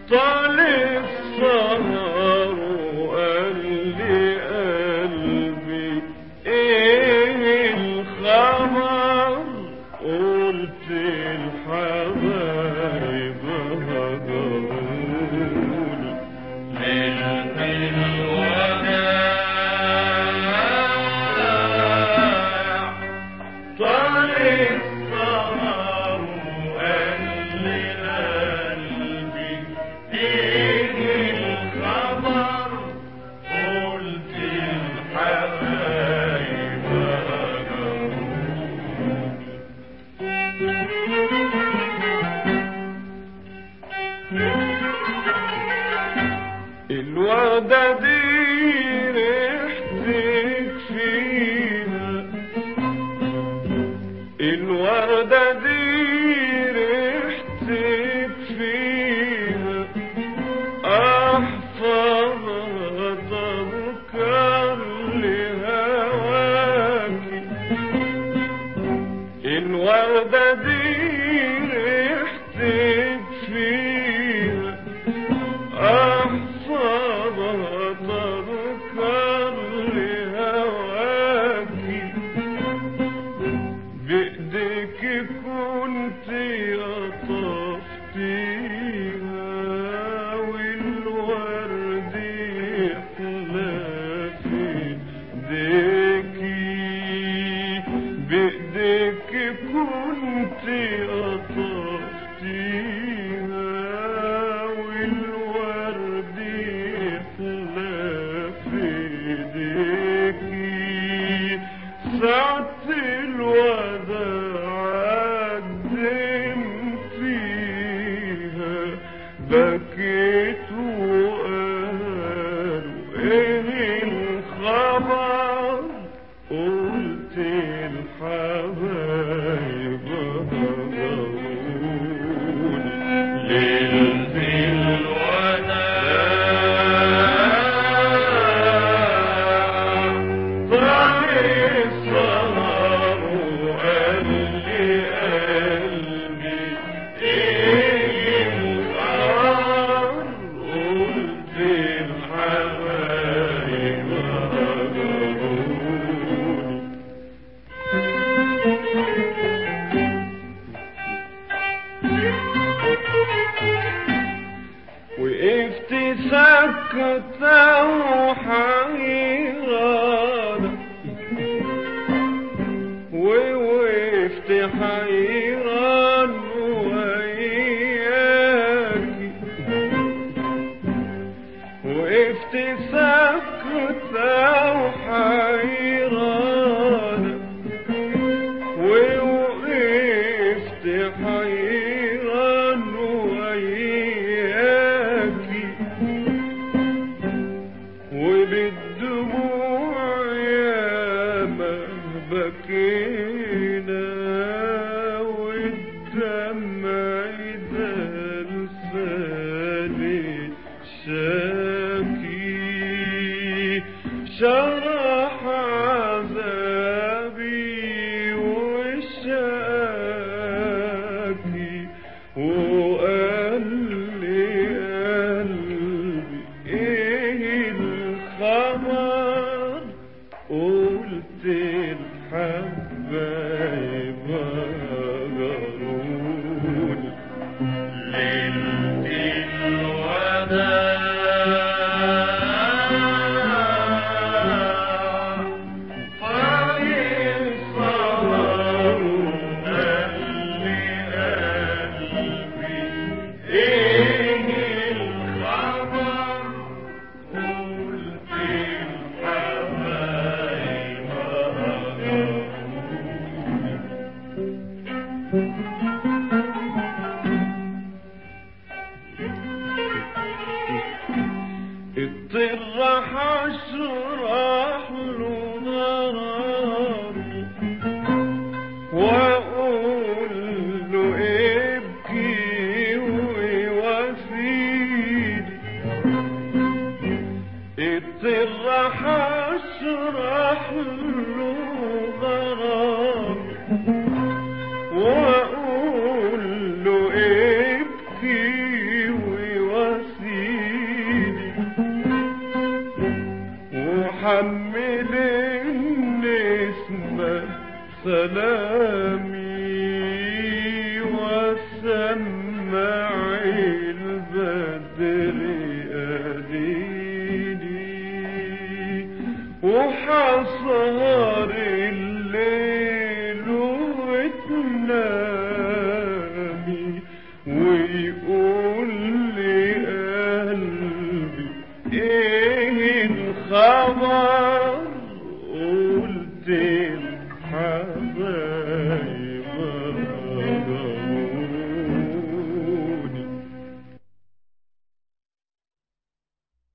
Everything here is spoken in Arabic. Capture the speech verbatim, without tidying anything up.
طال السهر وقال لي قلبي ايه الخبر، قلت الحبايب هجروني ليلة الوداع. طال السهر وقال لي قلبي ايه الخبر، قلت الحبايب هجروني. الوردة دي ريحتك فيها، الوردة دي ريحتك فيها، أحفظها تذكر لهواكي. الوردة دي ريحتك فيها، أحفظها تذكر لهواكي. بإيديك كنت قطفتيها والورد يحلى في ايديكي. بإيديك كنت قطفتيها والورد يحلى في ايديكي. ساعة الوداع قدمتيها، بكيت وقالوا ايه الخبر، قلت الحبايب هجروني ليلة الوداع. طال السهر وقال لي قلبي ايه الخبر، قلت الحبايب هجروني. وقفت ساكتة وحيرانة، ووقفت حيران وياكي. وقفت ساكتة وحيرانة، ووقفت حيران وياكي. وبالدموع ياما بكينا، والدمع ده لساني شاكي. شرح عذابي وشاكي، وقال لي قلبي ايه الخبر، قلت الحبايب هجروني ليلة الوداع. طال السهر وقال لي قلبي ايه الخبر، قلت الحبايب هجروني. حمل النسمة سلامي وسمع البدر أديني وحصار الليل وتنامي ويقول لي قلبي ايه الخبر قلت الحبايب